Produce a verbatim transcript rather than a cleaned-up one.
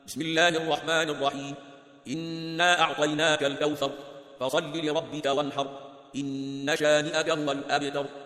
بسم الله الرحمن الرحيم إنا أعطيناك الكوثر فصل لربك وانحر إن شانئك هو الأبتر